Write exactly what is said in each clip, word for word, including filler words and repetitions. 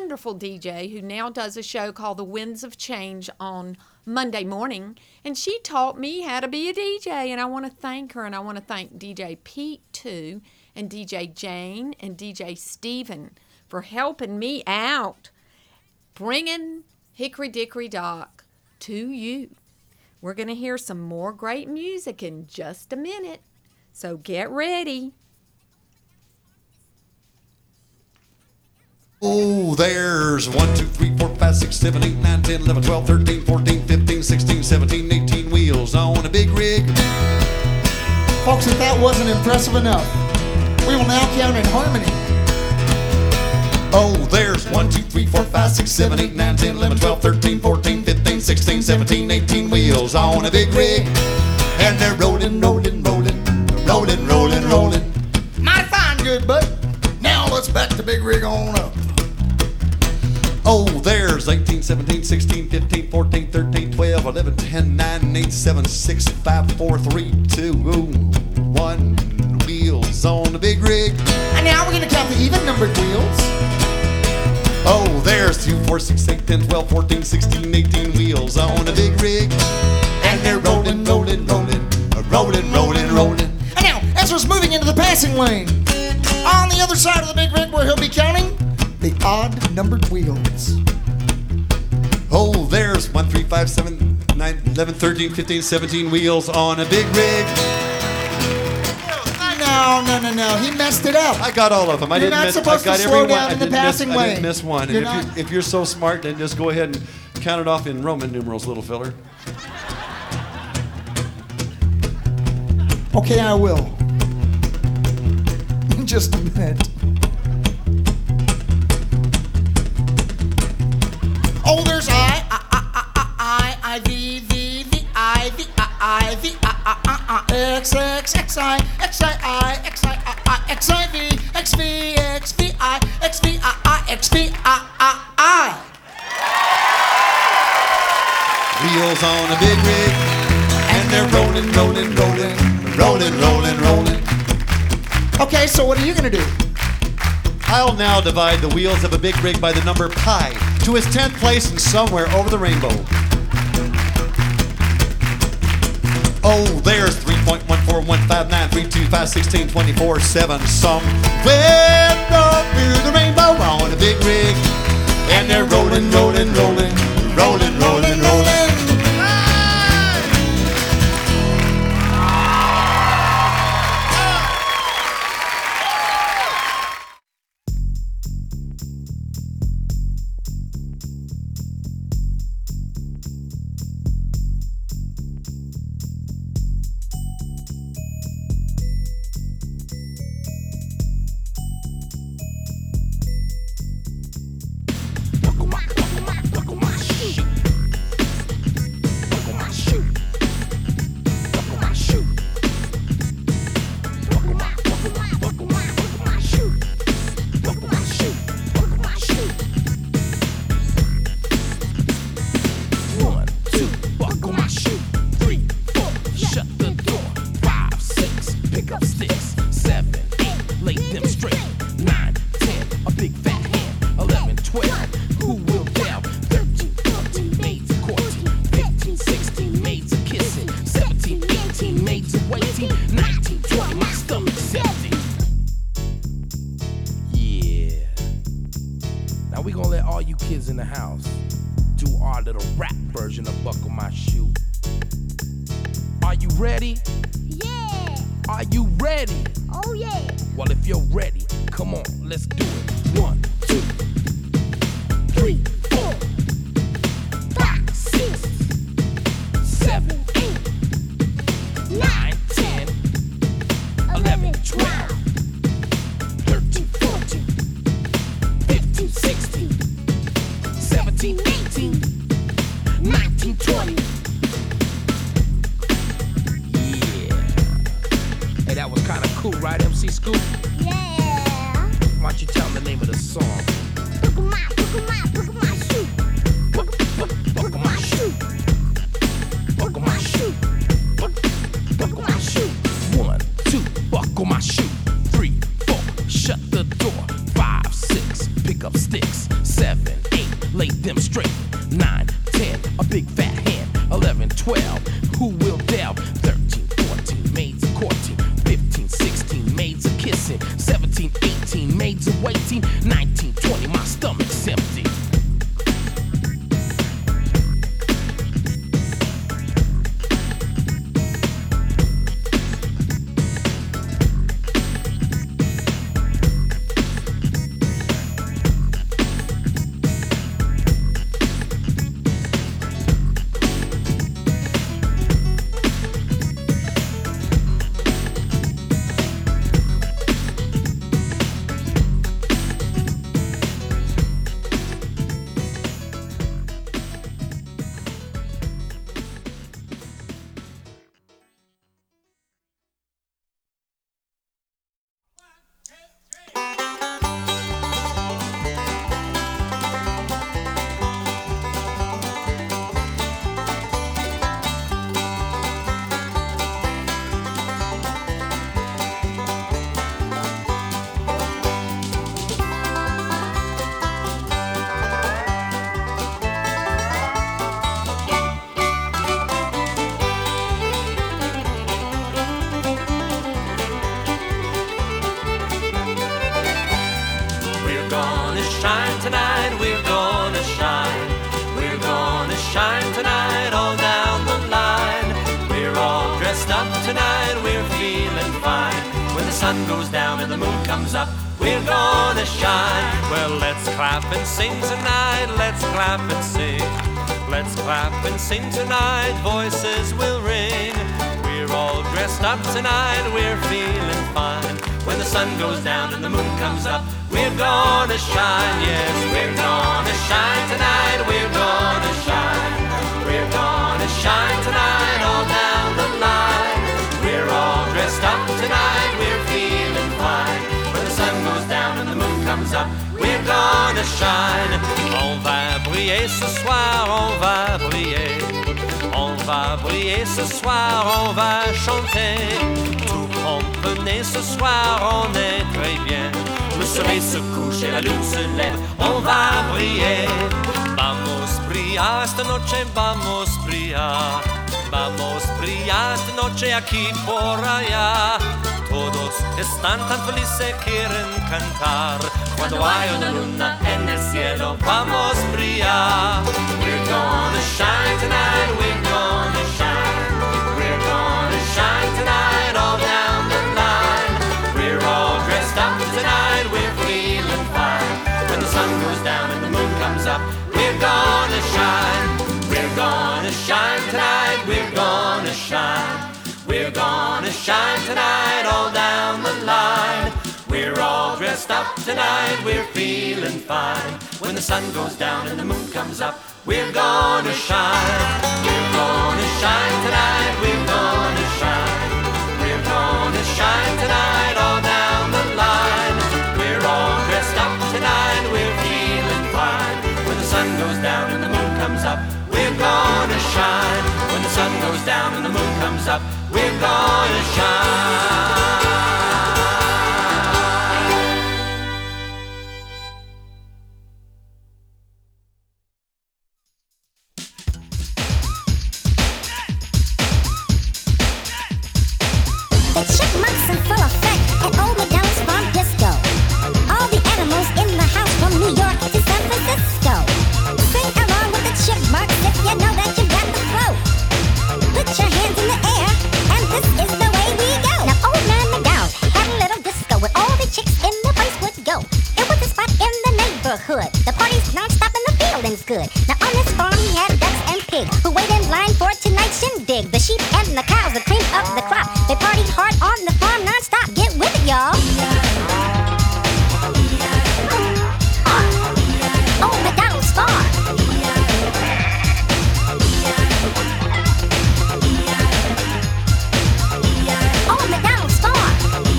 wonderful D J who now does a show called The Winds of Change on Monday morning. And she taught me how to be a D J. And I want to thank her. And I want to thank D J Pete, too, and D J Jane and D J Steven for helping me out, bringing Hickory Dickory Dock to you. We're going to hear some more great music in just a minute. So get ready. Oh, there's one, two, three, four, five, six, seven, eight, nine, ten, eleven, twelve, thirteen, fourteen, fifteen, sixteen, seventeen, eighteen wheels on a big rig. Folks, if that wasn't impressive enough, we will now count in harmony. Oh, there's one, two, three, four, five, six, seven, eight, nine, ten, eleven, twelve, thirteen, fourteen, fifteen, sixteen, seventeen, eighteen wheels on a big rig. And they're rolling, rolling, rolling, rolling, rolling, rolling. Mighty fine, good bud. Now let's back the big rig on up. Oh, there's eighteen, seventeen, sixteen, fifteen, fourteen, thirteen, twelve, eleven, ten, nine, eight, seven, six, five, four, three, two, one. Wheels on the big rig. And now we're going to count the even numbered wheels. Oh, there's two, four, six, eight, ten, twelve, fourteen, sixteen, eighteen wheels on a big rig. And they're rolling, rolling, rolling, rolling, rolling, rolling. And now, Ezra's moving into the passing lane. On the other side of the big rig where he'll be counting the odd numbered wheels. Oh, there's one, three, five, seven, nine, eleven, thirteen, fifteen, seventeen wheels on a big rig. No, no, no, no. He messed it up. I got all of them. I You're didn't not miss. supposed I got to every slow one. down I in the didn't passing miss, I lane. didn't miss one. And You're if, not- you're, if you're so smart, then just go ahead and count it off in Roman numerals, little filler. Okay, I will. In just a minute. Oh, there's I, I, I, I, I, I, V, V, V, I, V, I, I, V, I, I, I, I, X, X, X, I, X, I, I, X, I, I, I, X, I, V, X, V, X, V, I, X, V, I, I, X, V, I, I, I. Wheels on a big rig, and they're rolling, rolling, rolling, rolling, rolling, rolling. Okay, so what are you gonna do? I'll now divide the wheels of a big rig by the number pi to its tenth place and somewhere over the rainbow. Oh, there's three point one four one five nine three two five sixteen twenty-four seven somewhere over the rainbow on a big rig. And they're rolling, rolling, rolling, rolling, rolling, rolling. In the house, do our little rap version of Buckle My Shoe. Are you ready? Yeah. Are you ready? Oh yeah. Well, if you're ready, come on, let's do it. One, two, three, four, five, six, seven, eight, nine, ten, eleven, twelve, thirteen, fourteen, fifteen, sixteen, seventeen, eighteen, nineteen, twenty. Yeah. Hey, that was kind of cool, right, M C Scoop? Yeah. Why don't you tell them the name of the song? lay them straight. Nine, ten, a big fat hand. Eleven, twelve, who will delve? Thirteen, fourteen, maids a courting. Fifteen, sixteen, maids a kissing. Seventeen, eighteen, maids a waiting. Nineteen, twenty, my stomach's empty. Sun goes down and the moon comes up, we're gonna shine. Well, let's clap and sing tonight, let's clap and sing. Let's clap and sing tonight, voices will ring. We're all dressed up tonight, we're feeling fine. When the sun goes down and the moon comes up, we're gonna shine. Yes, we're gonna shine tonight, we're gonna shine. We're gonna shine tonight all down the line. We're all dressed up tonight, we're feeling fine. When the sun goes down and the moon comes up, we're gonna shine. On va briller ce soir, on va briller. On va briller ce soir, on va chanter. Tout comprenez ce soir, on est très bien. Le soleil se couche et la lune se lève, on va briller. Vamos brillar esta noche, vamos brillar. Vamos brillar esta noche aquí por allá. Todos están tan felices, quieren cantar. Cuando hay una luna en el cielo, vamos brillar. We're gonna shine tonight, we're gonna shine. We're gonna shine tonight all down the line. We're all dressed up tonight, we're feeling fine. When the sun goes down and the moon comes up, we're gonna shine. We're gonna shine tonight, we're gonna shine. We're gonna shine tonight all down the line. We're all dressed up tonight, we're feeling fine. When the sun goes down and the moon comes up, we're gonna shine. We're gonna shine tonight, we're gonna shine. We're gonna shine tonight all down the line. We're all dressed up tonight, we're feeling fine. When the sun goes down and the moon comes up, we're gonna shine. When the sun goes down and the moon comes up, we're gonna shine. The chipmunks in full effect at Old McDonald's Farm Disco. All the animals in the house from New York to San Francisco. Sing along with the chipmunks if you know that you got the flow. Put your hands in the air, and this is the way we go. Now Old Man McDonald had a little disco where all the chicks in the place would go. It was a spot in the neighborhood. The party's non-stop and the feeling's good. Now on this farm he had ducks and pigs who wait in line for tonight's shindig. The sheep and the cows, the cream of the crop. They partied hard on the farm non-stop. Get with it, y'all. Old McDonald's Farm. Old McDonald's Farm.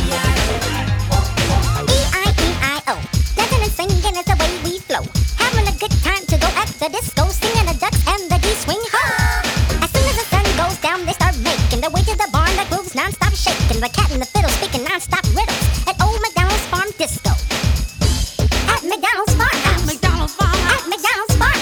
E I E I O. Dancing and singing is the way we flow. Having a good time to go at the disco. Singing the ducks and the geese swing ho. As soon as the sun goes down, they start making their way to the barn that grooves non-stop shaking. The cat and the fiddle speaking non-stop riddles at Old McDonald's Farm Disco. At McDonald's Farm House. At McDonald's Farm House. At McDonald's Farm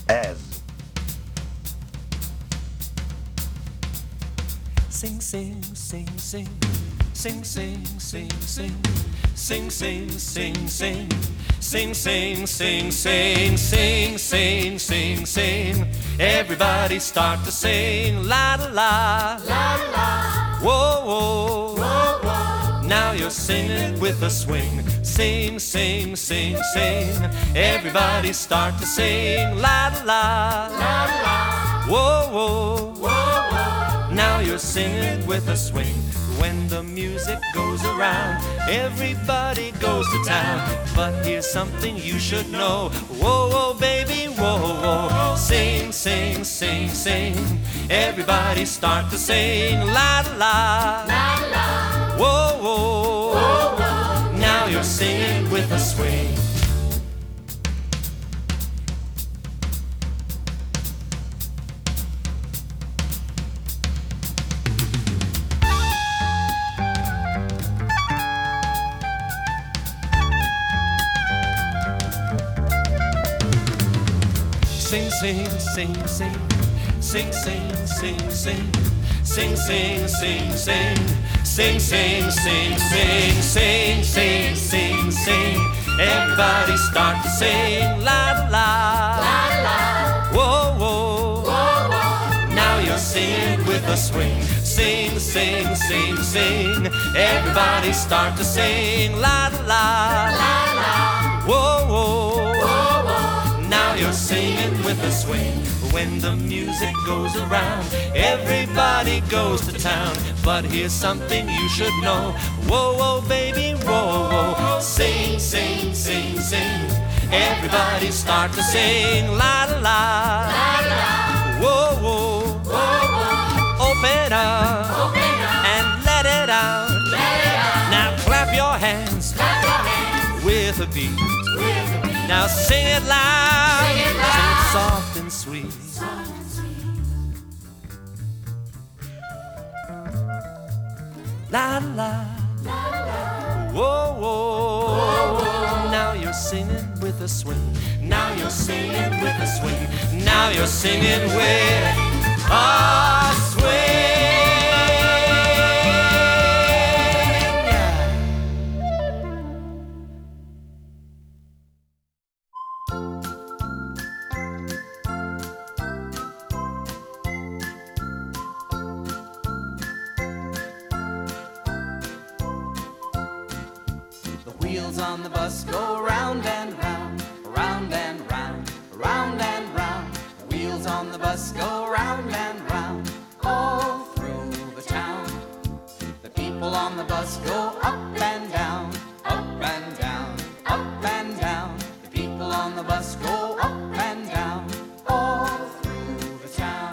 as Sing, sing, sing, sing, sing, sing, sing, sing, sing, sing, sing, sing, sing, sing, sing, sing, sing, sing, sing, sing. Everybody start to sing, la la la, la la. Whoa, whoa, whoa, whoa. Now you're singing with a swing. Sing, sing, sing, sing. Everybody start to sing, la la la, la la. Whoa, whoa, whoa, whoa. Now you're singing with a swing. When the music goes around, everybody goes to town. But here's something you should know. Whoa, whoa, baby, whoa, whoa. Sing, sing, sing, sing. Everybody start to sing, la la la, la. Whoa, whoa, whoa, whoa. Now you're singing with a swing. Sing, sing, sing, sing, sing, sing, sing, sing, sing, sing, sing, sing, sing, sing, sing, sing, sing, sing, sing, sing. Everybody start to sing, la la la la. Whoa, whoa, whoa, whoa. Now you're singing with a swing. Sing, sing, sing, sing. Everybody start to sing, la la la la. Whoa, whoa, whoa, whoa. Now you're singing with a swing. When the music goes around, everybody goes to town. But here's something you should know. Whoa, whoa, baby, whoa, whoa. Sing, sing, sing, sing. Everybody start to sing, la la la, la la. Whoa, whoa, whoa, whoa. Open up, open up, and let it out. Let it out. Now clap your hands, clap your hands. With a beat. With a beat. Now sing it loud, sing it, loud. Sing it soft and sweet. Soft and sweet. La la, la la. Whoa, whoa, whoa, whoa. Now you're singing with a swing. Now you're singing with a swing. Now you're singing with a swing. Wheels on the bus go round and round, round and round, round and round. The wheels on the bus go round and round, all through the town. The people on the bus go up and down, up and down, up and down. The people on the bus go up and down, all through the town.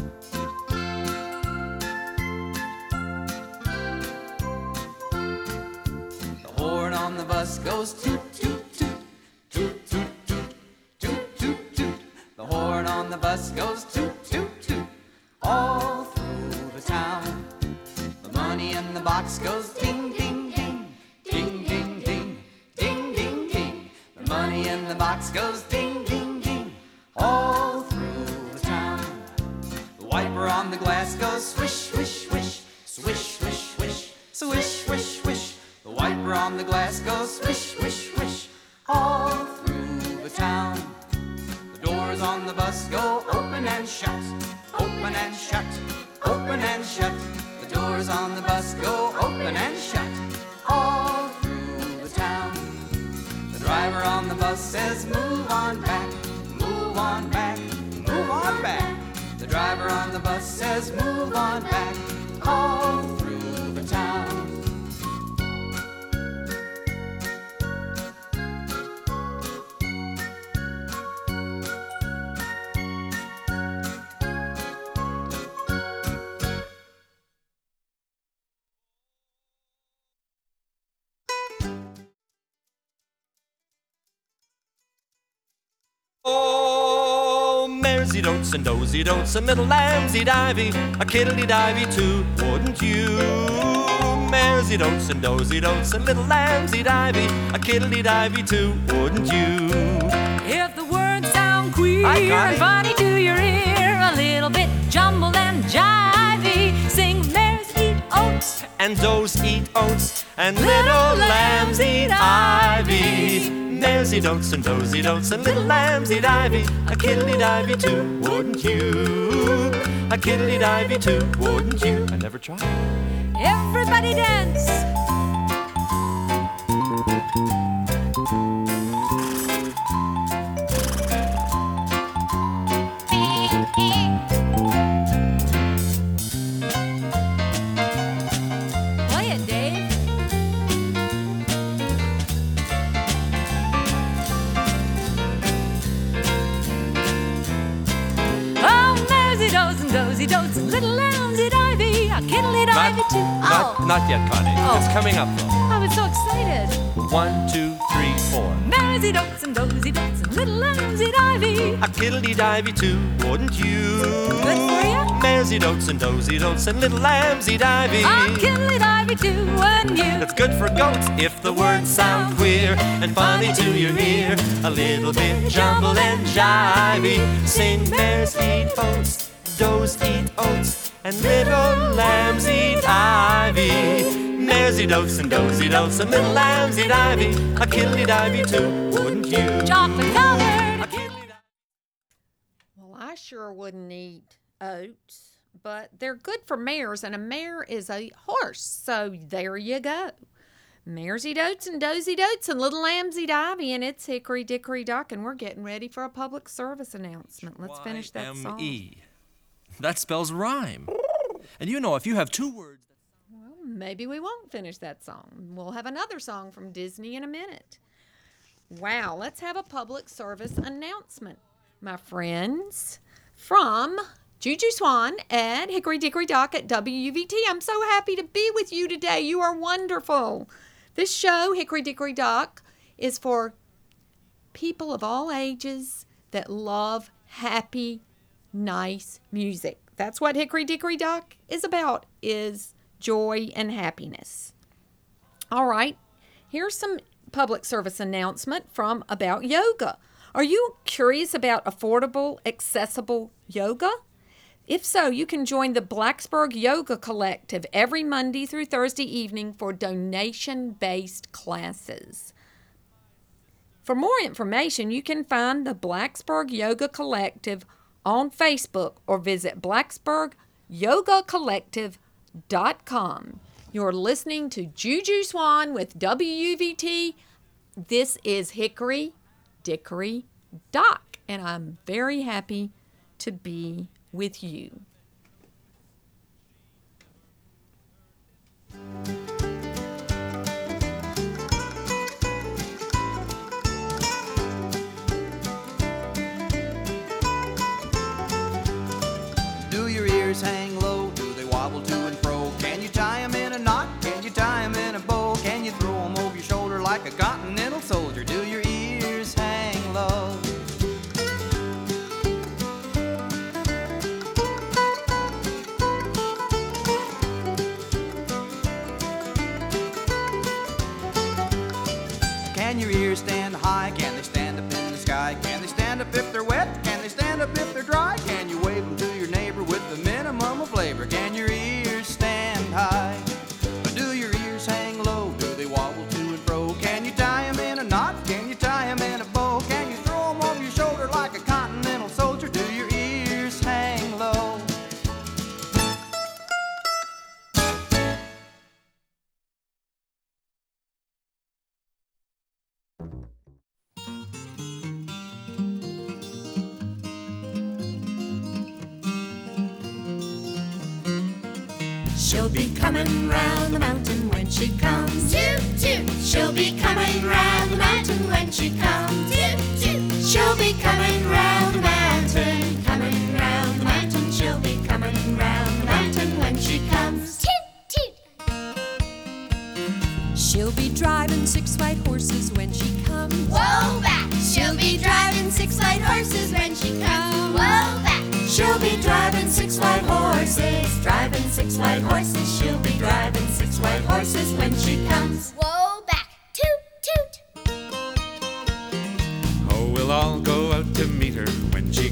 Horn on the bus goes toot, toot, toot, toot, toot, toot, toot, toot, toot. The horn on the bus goes toot, toot, toot, all through the town. The money in the box goes ding, ding, ding, ding, ding, ding, ding, ding, ding. The money in the box goes ding, ding, ding, all through the town. The wiper on the glass goes swish, swish, swish, swish, swish, swish, swish, swish, swish. The wiper on the glass goes swish, swish, swish, all through the town. The doors on the bus go open and shut, open and shut, open and shut. The doors on the bus go open and shut, all through the town. The driver on the bus says, move on back, move on back, move on back. The driver on the bus says, move on back, all through the town. Oh, maresy don'ts and dozy don'ts, a middle lambsy divey, a kiddly divey too, wouldn't you? Maresy don'ts and dozy don'ts, a middle lambsy divey, a kiddly divey too, wouldn't you? If the words sound queer ear I got and it. funny to your ear, a little bit jumbled and jivey. Sing mares eat oats, and does eat oats, and little lambs eat ivy. Mares eat oats and does eat oats, and little lambs eat ivy. A kiddly-divey too, wouldn't you? A kiddly-divey too, wouldn't you? I never tried. everybody dance. Play it, Dave. Oh, maresy does and dozy dotes and little lambsy divey, a kiddly divey Not, too. not, Oh, not yet, Connie. Oh. It's coming up, though. I was so excited. One, two, three, four. Maresy dotes and dozy dotes and little lambsy divey. A kiddly-divey too, wouldn't you? Good for ya. Mares eat oats and dozy dotes, and little lambs eat ivy. A kiddly divey too, wouldn't you? It's good for goats if the words sound queer and funny to your ear. A little bit jumbled and jivey. Sing mares eat oats, does eat oats, and little lambs eat ivy. Mares eat oats and does eat oats, and little lambs eat ivy. A kiddly-divey too, wouldn't you? Chocolate colored. A kiddly-divey. Well, I sure wouldn't eat oats, but they're good for mares, and a mare is a horse. So there you go. Mares eat oats and does eat oats, and little lambs eat ivy, and it's Hickory Dickory Dock, and we're getting ready for a public service announcement. Let's finish that song. Y M E. That spells rhyme. And you know, if you have two words. Well, maybe we won't finish that song. We'll have another song from Disney in a minute. Wow, let's have a public service announcement, my friends, from Juju Swan at Hickory Dickory Dock at W U V T. I'm so happy to be with you today. You are wonderful. This show, Hickory Dickory Dock, is for people of all ages that love happy, nice music. That's what Hickory Dickory Dock is about, is joy and happiness. All right, here's some public service announcement from About Yoga. Are you curious about affordable, accessible yoga? If so, you can join the Blacksburg Yoga Collective every Monday through Thursday evening for donation-based classes. For more information, you can find the Blacksburg Yoga Collective on Facebook or visit blacksburg yoga collective dot com. You're listening to Juju Swan with W U V T. This is Hickory Dickory Dock, and I'm very happy to be with you. Do your ears hang low? Do they wobble to and fro? Can you tie 'em in a knot? Can you tie 'em in a bow? Can you throw 'em over your shoulder like a continental soldier? Do your ears hang low? Can your ears stand high? Can they stand up in the sky? Can they stand up if they're wet? Can they stand up if they're dry? Can you wave them to your neighbor with the minimum of labor? Can your ears stand high? Or do your ears hang low? Do they wobble to and fro? Can you tie 'em in a knot? Can you tie 'em in a bow? Can you throw 'em over your shoulder like a continental soldier? Do your ears hang low? She'll be coming round the mountain when she comes. Toot toot. She'll be coming round the mountain when she comes. Toot toot. She'll be coming round the mountain, coming round the mountain. She'll be coming round the mountain when she comes. Toot toot. She'll be driving six white horses when she comes. Whoa back. She'll be driving six white horses when she comes. Whoa back. She'll be driving six white horses, driving six white horses. She'll be driving six white horses when she comes. Whoa back. Toot toot. Oh, we'll all go out to meet her when she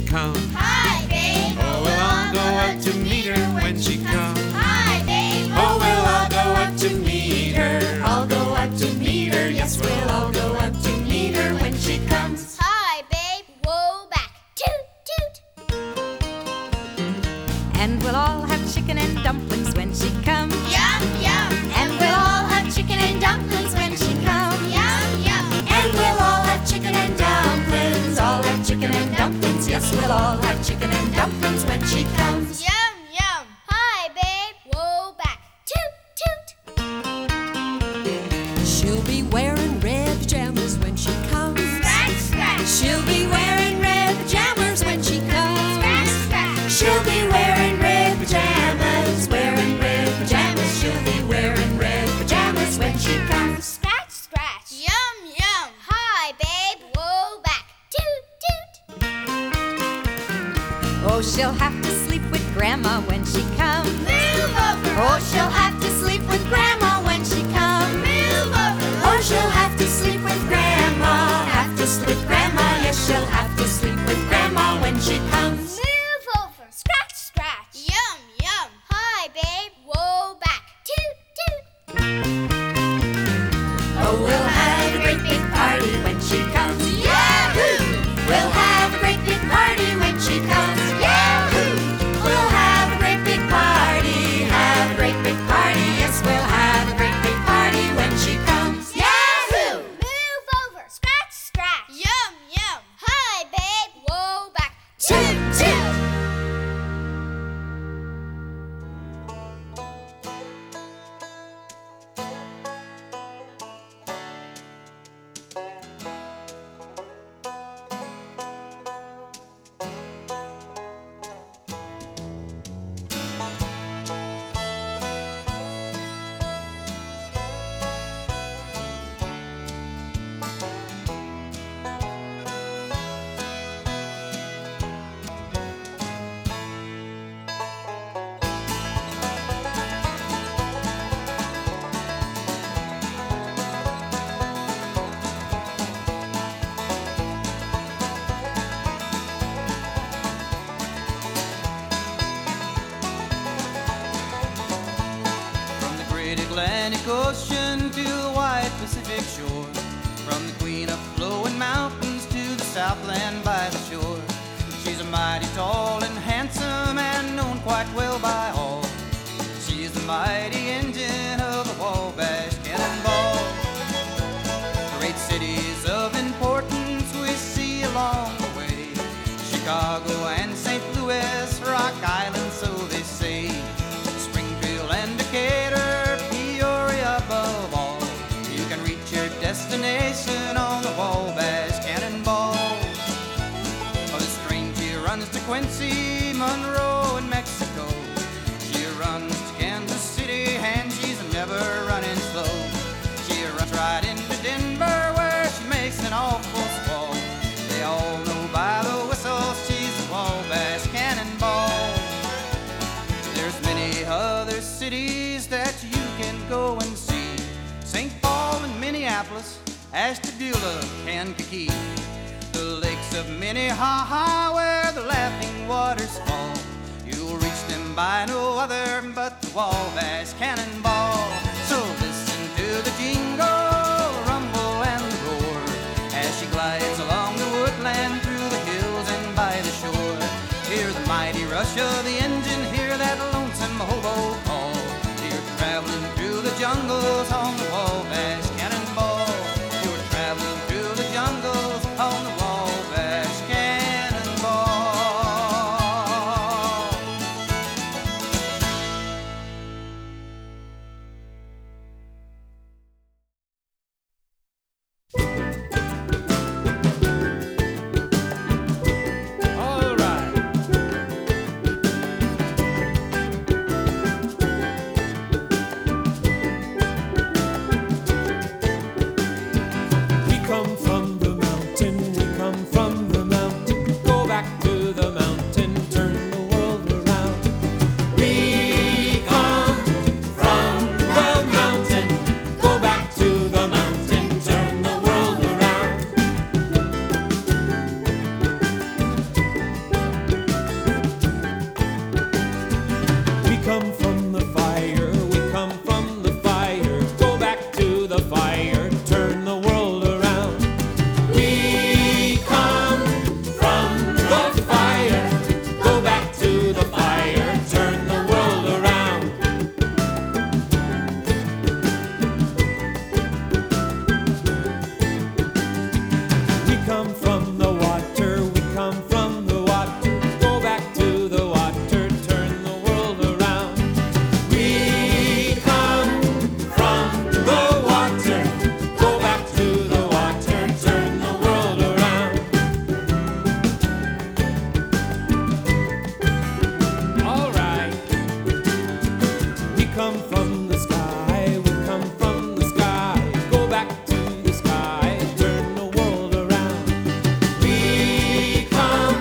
Or she'll have to sleep with Grandma when she comes. Move over. Or she'll have to sleep with Grandma. Have to sleep with Grandma. Yes, she'll have to sleep with Grandma when she comes. Move over. Scratch, scratch. Yum, yum. Hi, babe. Whoa, back. Toot, toot. Oh, we'll have a great big party when she comes. Yahoo! We'll have a great big party when she comes. Yahoo! We'll have a great big party. Have a great big party. Yes, we'll have a great big party when she comes. Yahoo! Move over. Scratch, scratch. Yum, yum. Hi, babe. Whoa, back. Toot, toot. From the great Atlantic Ocean to the wide Pacific shore, from the queen of flowing mountains to the southland by the shore, she's a mighty tall and handsome and known quite well by all. She is the mighty engine of the Wabash Cannonball. Great cities of importance we see along the way, Chicago and Saint Louis, Rock Island, so they say, Springfield and Decatur, Peoria above all. You can reach your destination on the Wabash Cannonball. Oh, this train, she runs to Quincy, Monroe, and Mexico. She runs to Kansas City, and she's never running slow. She runs right into Denver, where she makes an awful squall. They all know by the whistle she's the Wabash Cannonball. There's many other cities that you can go and see: Saint Paul and Minneapolis, Ashtabula, Kankakee, the lakes of Minnehaha where the laughing waters fall. You'll reach them by no other but the Wabash Cannonball. So listen to the jingle, rumble, and the roar as she glides along the woodland, through the hills and by the shore. Hear the mighty rush of the engine, hear that lonesome hobo call. You're traveling through the jungles on the Wabash Cannonball. You're traveling through the jungles on the Wabash Cannonball. All right.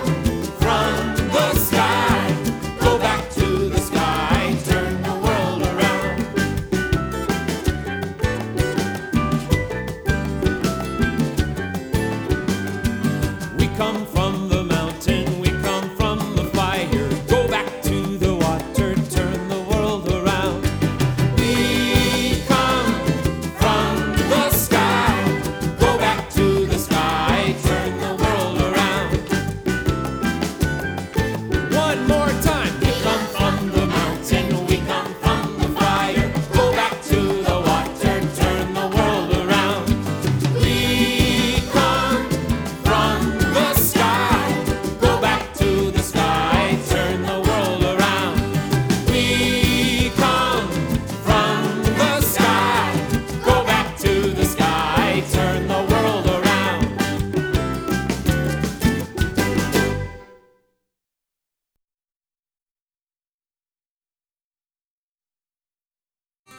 Go back to the sky, turn the world around.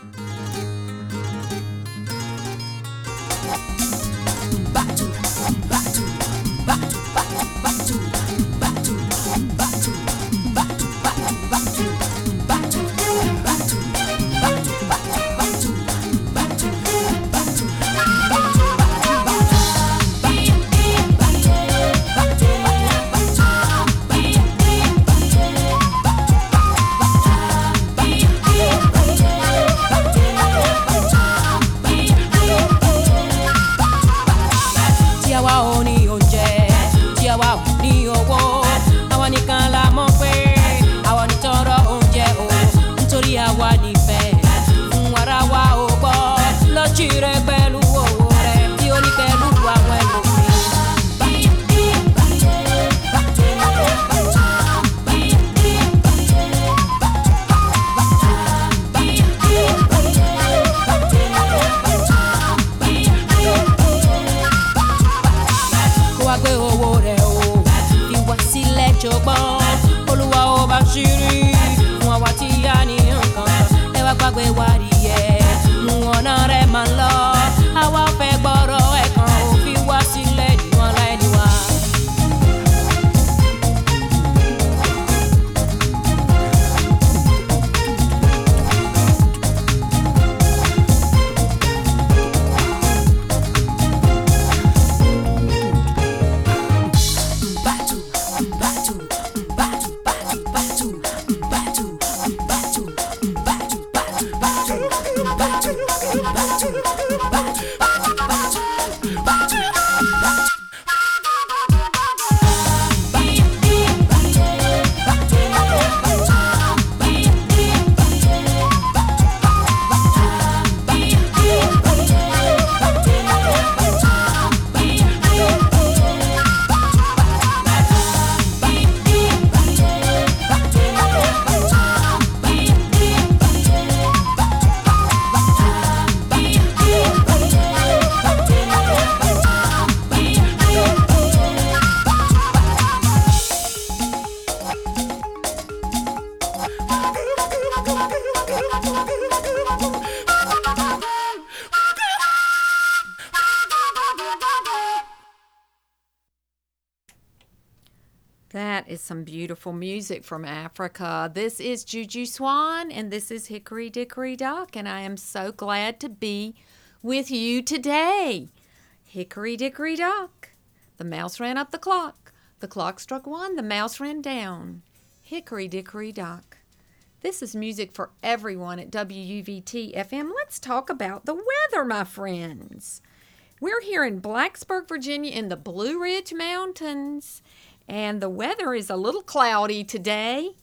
That is some beautiful music from Africa. This is Juju Swan, and this is Hickory Dickory Dock, and I am so glad to be with you today. Hickory Dickory Dock. The mouse ran up the clock. The clock struck one. The mouse ran down. Hickory Dickory Dock. This is music for everyone at W U V T F M. Let's talk about the weather, my friends. We're here in Blacksburg, Virginia, in the Blue Ridge Mountains. And the weather is a little cloudy today.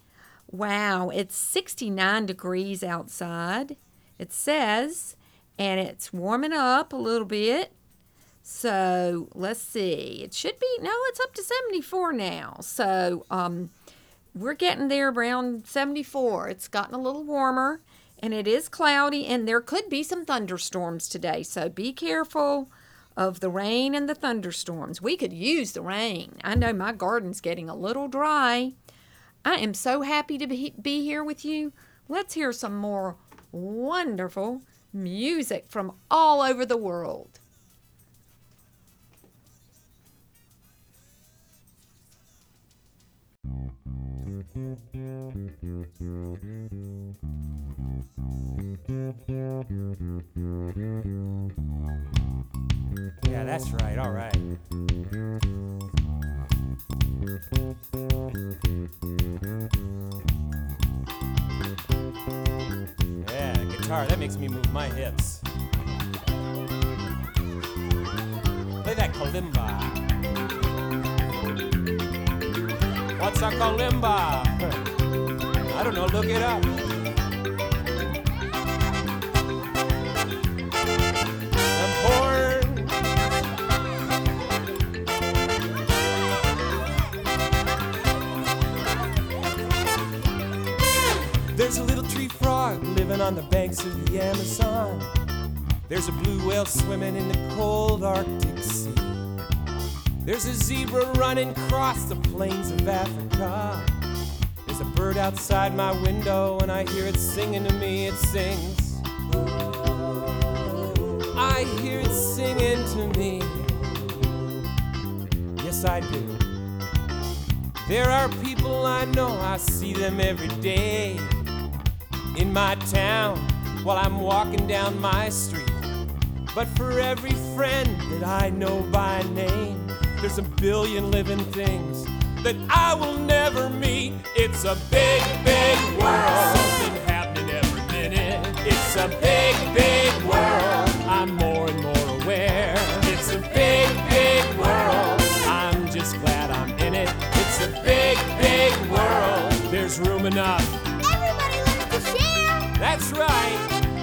Wow, it's sixty-nine degrees outside, it says, and it's warming up a little bit. So let's see, it should be, no, it's up to seventy-four now. So um, we're getting there around seventy-four. It's gotten a little warmer, and it is cloudy, and there could be some thunderstorms today. So be careful of the rain and the thunderstorms. We could use the rain. I know my garden's getting a little dry. I am so happy to be, be here with you. Let's hear some more wonderful music from all over the world. Yeah, that's right. All right. Yeah, guitar, that makes me move my hips. Play that kalimba. What's a kalimba? I don't know, look it up. There's a little tree frog living on the banks of the Amazon. There's a blue whale swimming in the cold Arctic Sea. There's a zebra running across the plains of Africa. There's a bird outside my window and I hear it singing to me. It sings, yes I do. There are people I know, I see them every day in my town while I'm walking down my street. But for every friend that I know by name, there's a billion living things that I will never meet. It's a big, big world, something happening every minute. It's a big, big world, I'm more and more aware. It's a big, big world, I'm just glad I'm in it. It's a big, big world, there's room enough. Everybody loves to share. That's right.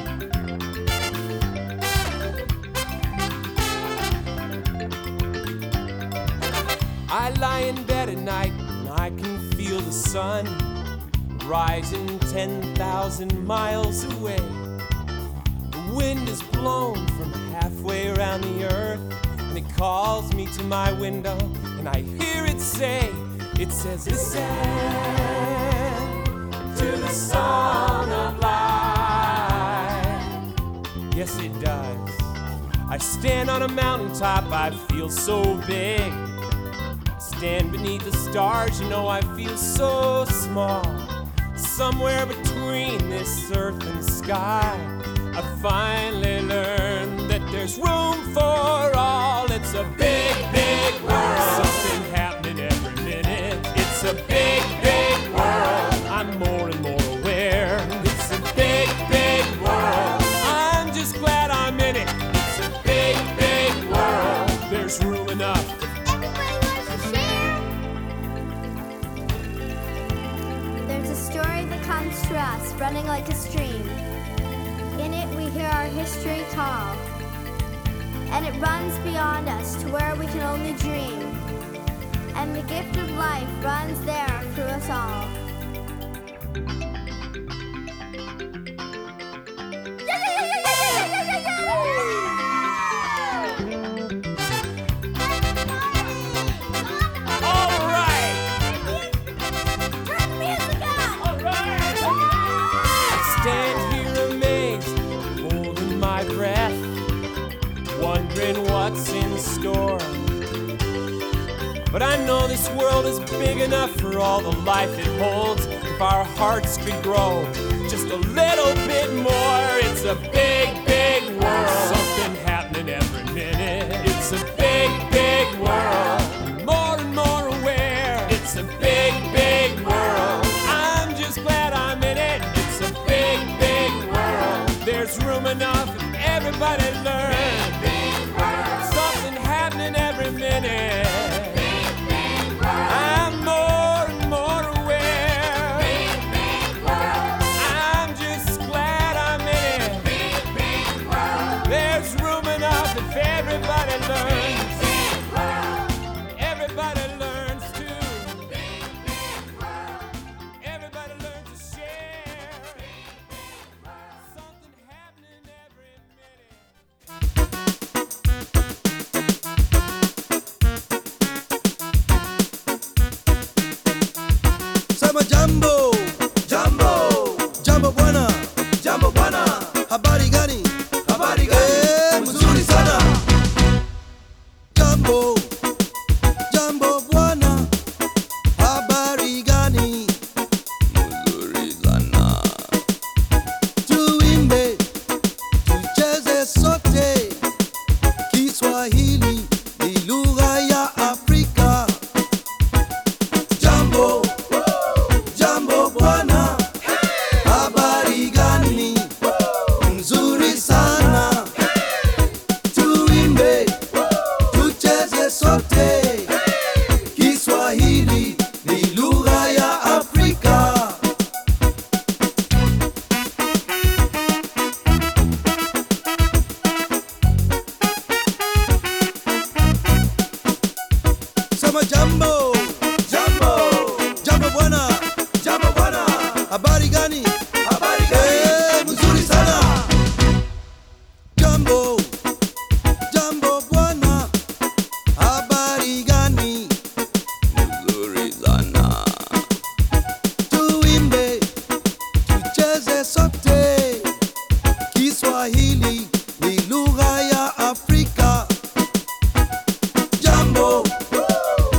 I lie in bed at night and I can feel the sun rising ten thousand miles away. The wind is blown from halfway around the earth, and it calls me to my window, and I hear it say, it says, listen to the song of life. Yes, it does. I stand on a mountaintop, I feel so big. Stand beneath the stars, you know I feel so small. Somewhere between this earth and sky, I finally learned that there's room for all. It's a big, big world, something happening every minute. It's a big, big world, I'm more and more aware. It's a big, big world, I'm just glad I'm in it. It's a big, big world, there's room enough. Story that comes to us running like a stream. In it we hear our history call, and it runs beyond us to where we can only dream. And the gift of life runs there through us all. What's in store? But I know this world is big enough for all the life it holds. If our hearts could grow just a little bit more. It's a big, big world, something happening every minute. It's a big, big world, more and more aware. It's a big, big world, I'm just glad I'm in it. It's a big, big world, there's room enough if everybody learns. Every minute, big, big world. I'm more and more aware. Big, big world. I'm just glad I'm in it. Big, big world. There's room enough if everybody learns. Big, big world. Everybody learns too. Big, big world. Everybody learns to share. Big, big world. Something happening every minute. Jambo, jambo, jambo bwana, jambo bwana. Habari gani? Habari gani? Eh, mzuri sana. Jambo, jambo bwana. Habari gani? Mzuri sana. Tuimbe, tucheze sote. Kiswahili ni lugha ya Afrika. Jambo, jambo bwana, habari gani? Mzuri sana. Tuimbe, tucheze sote. Kiswahili ni lugha ya Afrika. Sema jambo, jambo, jambo bwana, jambo bwana. Habari gani? Habari gani? Eh, mzuri sana. Jambo, jambo bwana. Habari gani? Mzuri sana. Tuimbe, tucheze sote. Kiswahili ni lugha ya Afrika. Jambo,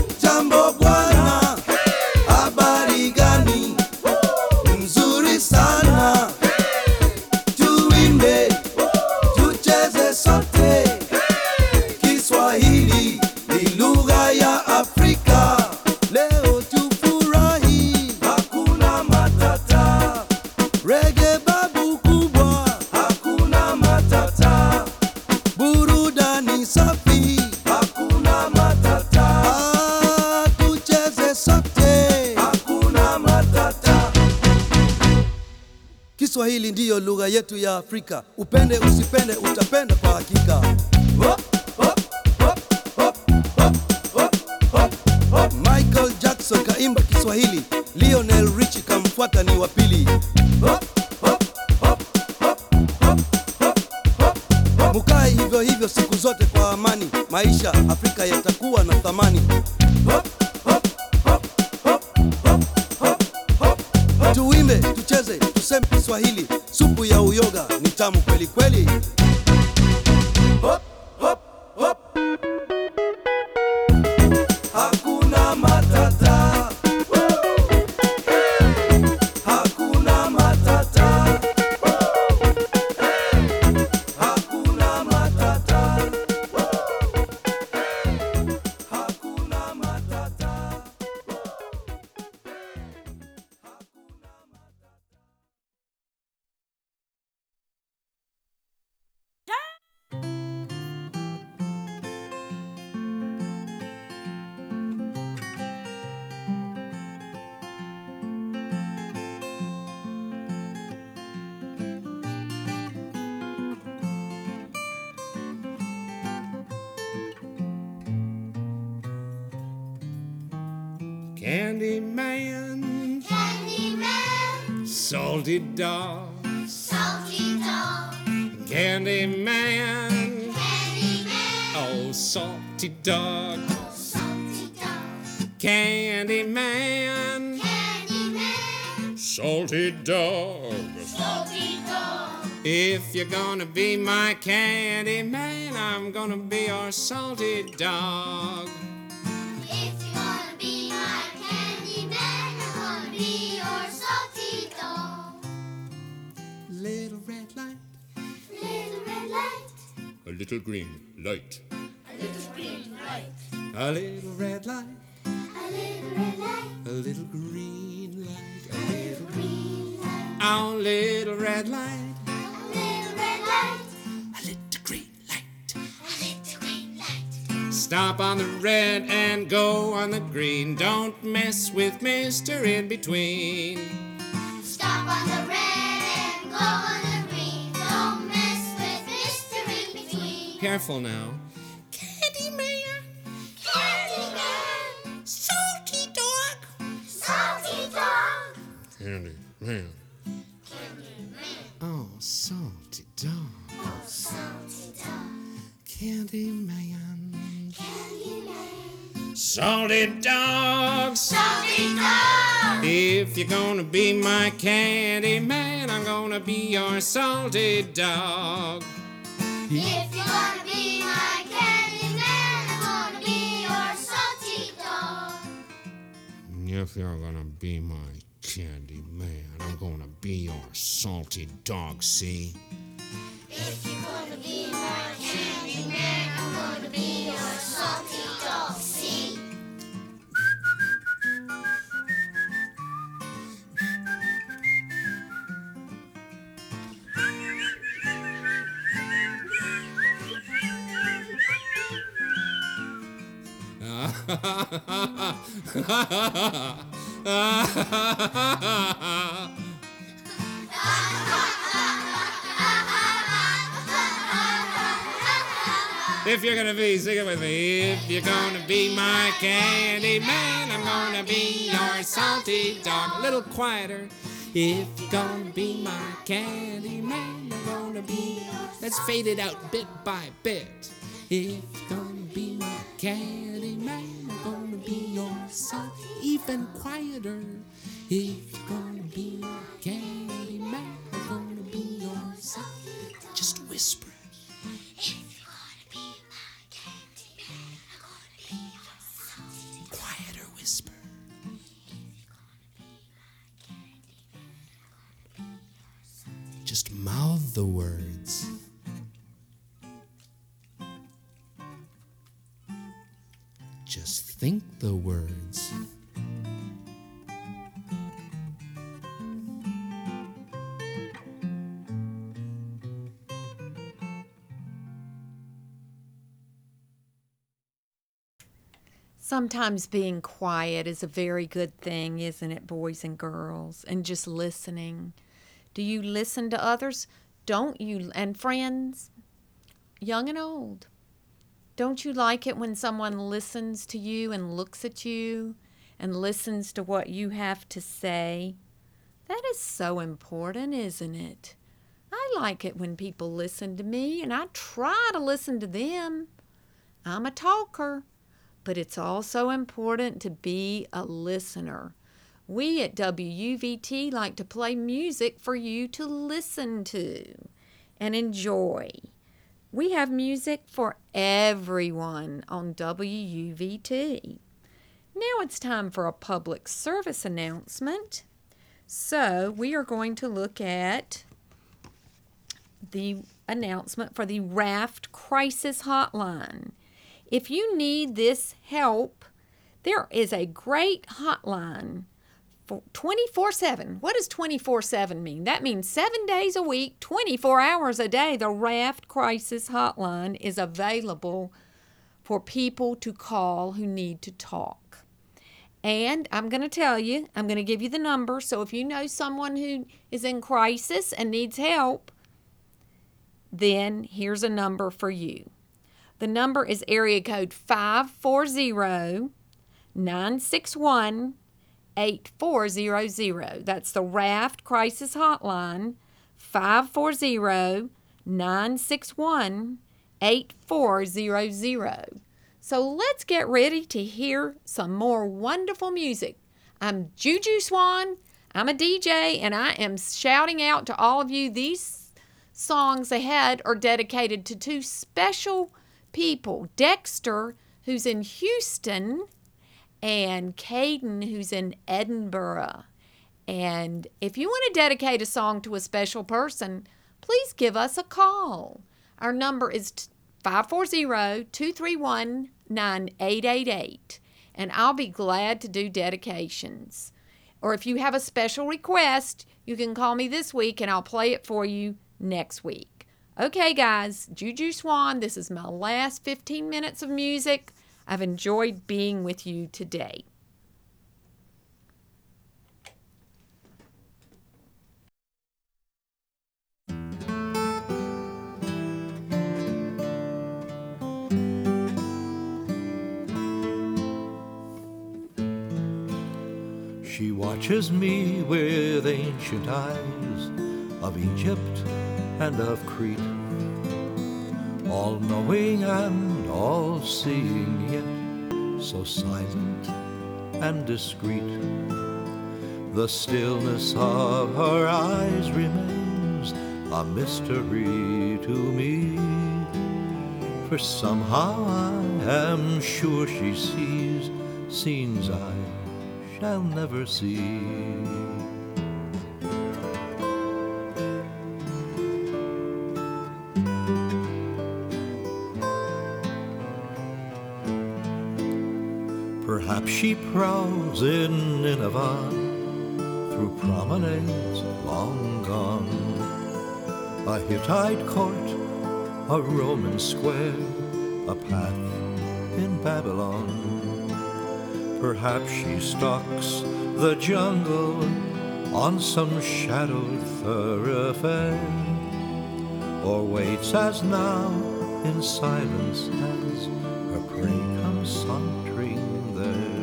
lugha yetu ya Afrika. Upende usipende, utapenda kwa hakika. Hop, hop, hop, hop, hop, hop, hop, hop. Michael Jackson kaimba Kiswahili, Lionel Richie kamfuata ni wa pili. Hop, hop, hop, hop, hop, hop, hop, hop. Mukae hivyo hivyo siku zote kwa amani, maisha Afrika yatakuwa na thamani. Hop, hop, hop, hop, hop, hop, hop, hop. Tuimbe, tucheze, tuseme Kiswahili, supu ya uyoga ni tamu kweli kweli. Hop, hop, hop. Hakuna matata. Hakuna matata. Hakuna matata. Hakuna matata. Candyman, Candyman, salty dog, salty dog, Candyman, Candyman, oh salty dog, salty dog, Candyman, Candyman, salty dog. salty dog. If you're gonna be my Candyman, I'm gonna be your salty dog. If you're gonna be my Candyman, I'm gonna be your salty dog. Little red light, Little red light, a little green light, a little green light, a little red light, a little red light, a little green light, a little green light, oh little red light, a little red light, a little green light. a little green light. Stop on the red and go on the green. Don't mess with Mister In Between. Stop on the red and go on the green. Don't mess with Mister In Between. Careful now. Candyman, Candyman, salty dog, salty dog, Candyman, Candyman, oh salty dog, oh salty dog, Candyman, Candyman, salty dog. salty dog. If you're gonna be my Candyman, I'm gonna be your salty dog. If you're gonna be my Candyman, I'm gonna be your salty dog. If you're gonna be my Candyman, I'm gonna be your salty dog, see? If you're gonna be my Candyman, I'm gonna be your salty dog. See? If you're gonna be, sing it with me. If you're gonna be my Candyman, I'm gonna be your salty dog. A little quieter. If you're gonna be my Candyman, I'm gonna be. Let's fade it out bit by bit. If you're gonna be my Candyman, I'm gonna be your salty. Even quieter. If you're gonna be my Candyman, I'm gonna be your salty. Just whisper. If you're gonna be my Candyman, I'm gonna be your salty dog. Quieter whisper. Just mouth the words. Just think the words. Sometimes being quiet is a very good thing, isn't it, boys and girls? And just listening Do you listen to others? Don't you, and friends, young and old, don't you like it when someone listens to you and looks at you and listens to what you have to say? That is so important, isn't it? I like it when people listen to me, and I try to listen to them. I'm a talker, but it's also important to be a listener. We at W U V T like to play music for you to listen to and enjoy. We have music for everyone on W U V T. Now it's time for a public service announcement. So we are going to look at the announcement for the Raft Crisis Hotline. If you need this help, there is a great hotline for twenty-four seven. What does twenty-four seven mean? That means seven days a week, twenty-four hours a day. The Raft Crisis Hotline is available for people to call who need to talk. And I'm going to tell you, I'm going to give you the number. So if you know someone who is in crisis and needs help, then here's a number for you. The number is area code five four zero, nine six one, eight four zero zero. That's the Raft Crisis Hotline, five four zero, nine six one, eight four zero zero. So let's get ready to hear some more wonderful music. I'm Juju Swan. I'm a D J, and I am shouting out to all of you. These songs ahead are dedicated to two special people. Dexter, who's in Houston, and Caden, who's in Edinburgh. And if you want to dedicate a song to a special person, please give us a call. Our number is five four zero, two three one, nine eight eight eight, and I'll be glad to do dedications. Or if you have a special request, you can call me this week and I'll play it for you next week. Okay, guys, Juju Swan, this is my last fifteen minutes of music. I've enjoyed being with you today. She watches me with ancient eyes of Egypt and of Crete, all-knowing and all-seeing, yet so silent and discreet. The stillness of her eyes remains a mystery to me, for somehow I am sure she sees scenes I shall never see. Perhaps she prowls in Nineveh through promenades long gone, a Hittite court, a Roman square, a path in Babylon. Perhaps she stalks the jungle on some shadowed thoroughfare, or waits as now in silence as her prey comes sauntering there.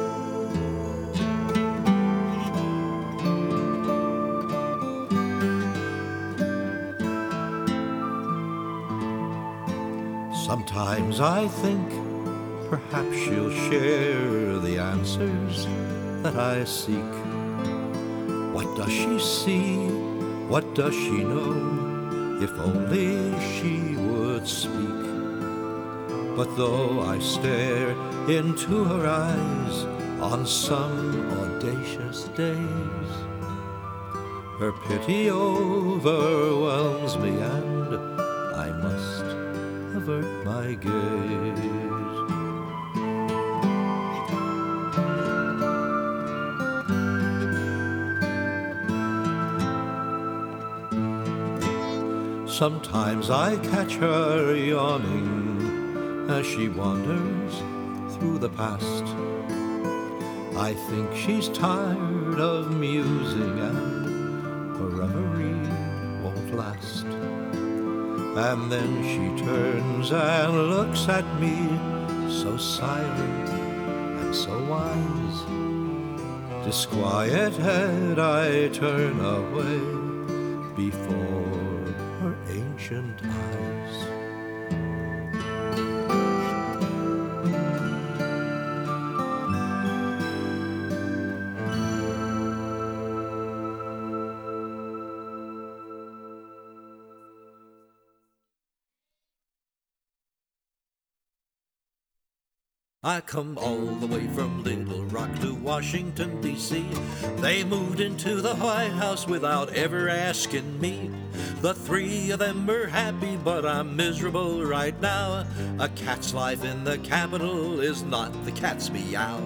Sometimes I think perhaps she'll share the answers that I seek. What does she see? What does she know? If only she would speak. But though I stare into her eyes on some audacious days, her pity overwhelms me and I must avert my gaze. Sometimes I catch her yawning as she wanders through the past. I think she's tired of musing and her reverie past. And then she turns and looks at me, so silent and so wise. Disquieted, I turn away before her ancient eyes. I come all the way from Little Rock to Washington, D C They moved into the White House without ever asking me. The three of them were happy, but I'm miserable right now. A cat's life in the Capitol is not the cat's meow.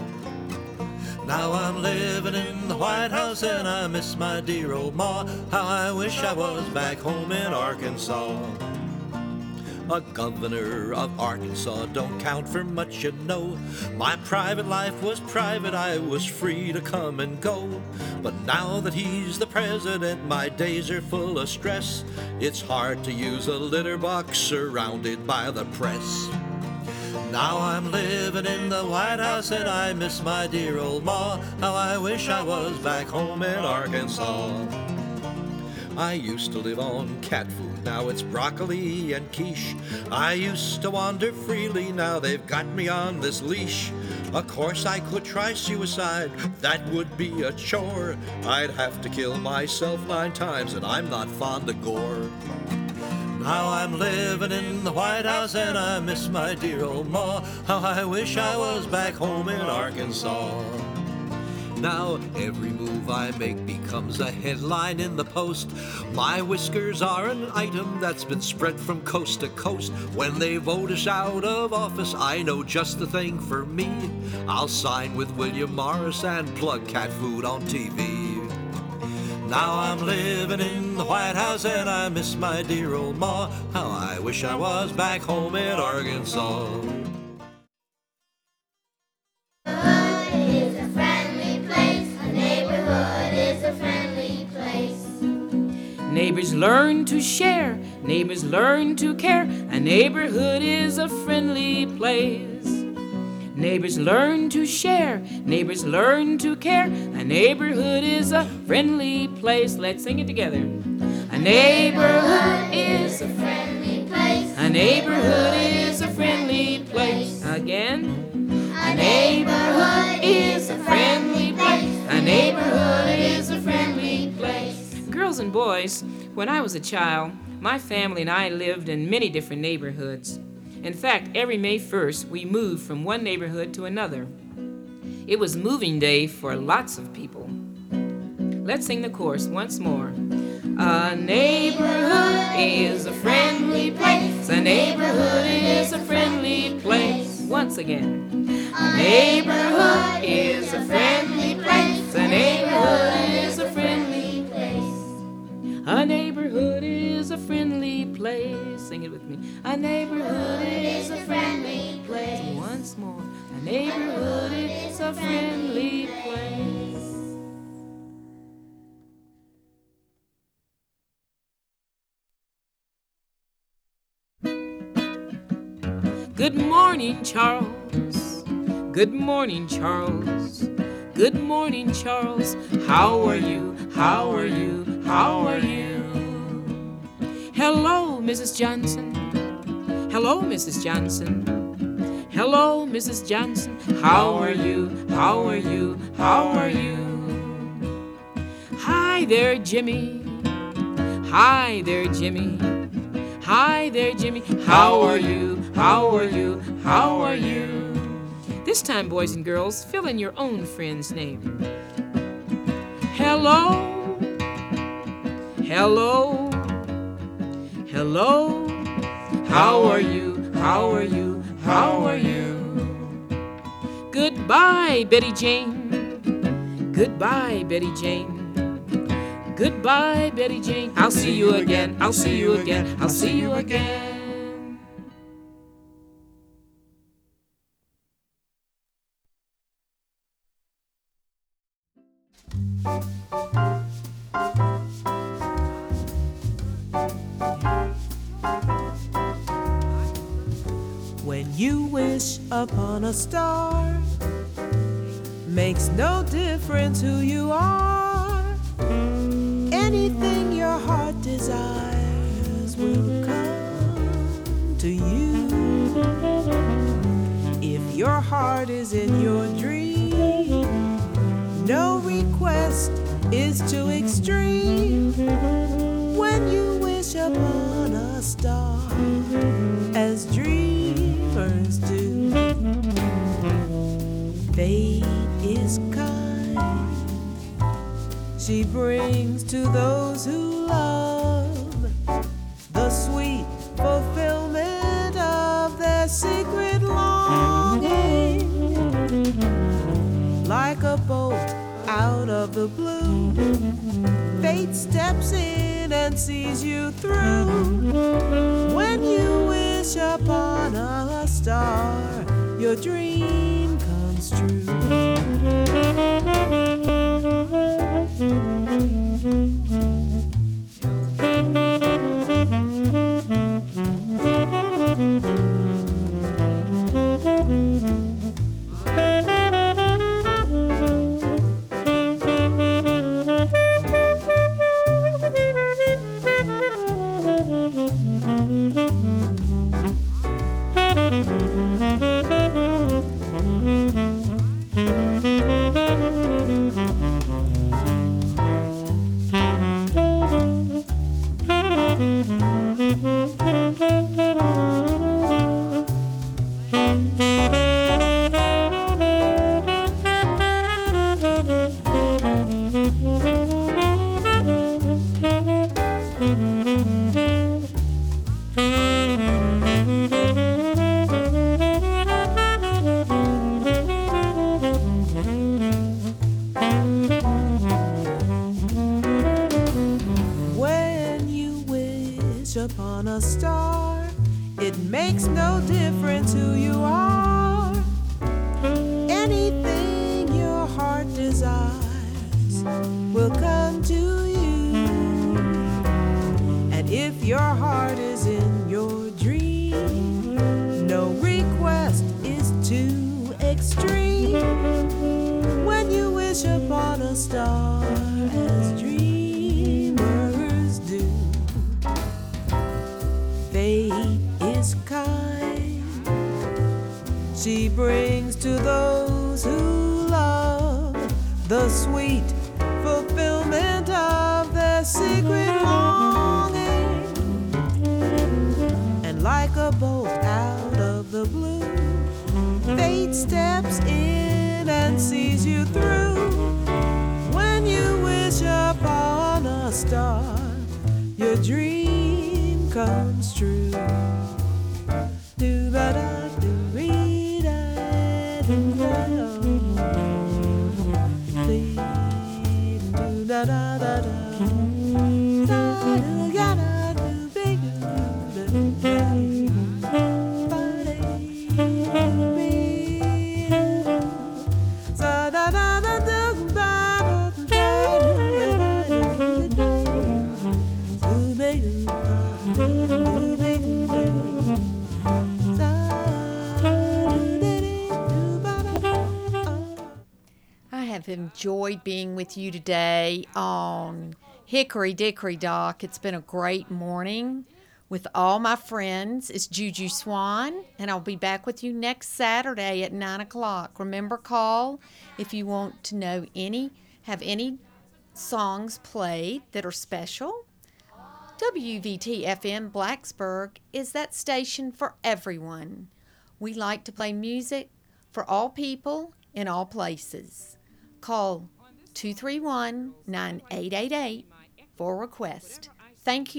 Now I'm living in the White House and I miss my dear old ma. How I wish I was back home in Arkansas. A governor of Arkansas don't count for much, you know. My private life was private, I was free to come and go. But now that he's the president, my days are full of stress. It's hard to use a litter box surrounded by the press. Now I'm living in the White House and I miss my dear old ma. How I wish I was back home in Arkansas. I used to live on cat food, now it's broccoli and quiche. I used to wander freely, now they've got me on this leash. Of course I could try suicide, that would be a chore. I'd have to kill myself nine times and I'm not fond of gore. Now I'm living in the White House and I miss my dear old ma. How I wish I was back home in Arkansas. Now every move I make becomes a headline in the Post. My whiskers are an item that's been spread from coast to coast. When they vote us out of office, I know just the thing for me. I'll sign with William Morris and plug cat food on T V. Now I'm living in the White House and I miss my dear old ma. How I wish I was back home in Arkansas. Neighbors learn to share, neighbors learn to care. A neighborhood is a friendly place. Neighbors learn to share, neighbors learn to care. A neighborhood is a friendly place. Let's sing it together. A neighborhood is a friendly place. A neighborhood is a friendly place. Again. A neighborhood is a friendly place. A neighborhood is a friendly place. Girls and boys, when I was a child, my family and I lived in many different neighborhoods. In fact, every May first, we moved from one neighborhood to another. It was moving day for lots of people. Let's sing the chorus once more. A neighborhood is a friendly place. A neighborhood is a friendly place. Once again. A neighborhood is a friendly place. A neighborhood is a friendly place. A neighborhood is a friendly place. Sing it with me. A neighborhood is a friendly place. Once more. A neighborhood is a friendly place. Good morning, Charles. Good morning, Charles. Good morning, Charles. How are you? How are you? How are you? Hello, Missus Johnson. Hello, Missus Johnson. Hello, Missus Johnson. How are you? How are you? How are you? Hi there, Jimmy. Hi there, Jimmy. Hi there, Jimmy. How are you? How are you? How are you? This time, boys and girls, fill in your own friend's name. Hello. Hello. Hello. How are you? How are you? How are you? Goodbye, Betty Jane. Goodbye, Betty Jane. Goodbye, Betty Jane. I'll see you again. I'll see you again. I'll see you again. you wish upon a star. Makes no difference who you are. Anything your heart desires will come to you. If your heart is in your dream, no request is too extreme. When you wish upon a star, as dreamers do, fate is kind. She brings to those who love the sweet fulfillment of their secret longing. Like a bolt out of the blue, fate steps in and sees you through. When you wish upon a star, your dream comes true. Upon a star, it makes no difference who you are. Anything your heart desires will come to you. And if your heart is in your dream, no request is too extreme. When you wish upon a star, as dreamers do, fate is kind. She brings to those who love the sweet fulfillment of their secret longing. And like a bolt out of the blue, fate steps in and sees you through. When you wish upon a star, your dream comes true. Do ba da do re da do da do do da da da da da do ga da do big do da ba da be sa da da da do ba da do do big I have enjoyed being with you today on Hickory Dickory Dock. It's been a great morning with all my friends. It's Juju Swan, and I'll be back with you next Saturday at nine o'clock. Remember, call if you want to know any, have any songs played that are special. W V T F M Blacksburg is that station for everyone. We like to play music for all people in all places. Call two three one, nine eight eight eight for request. Thank you.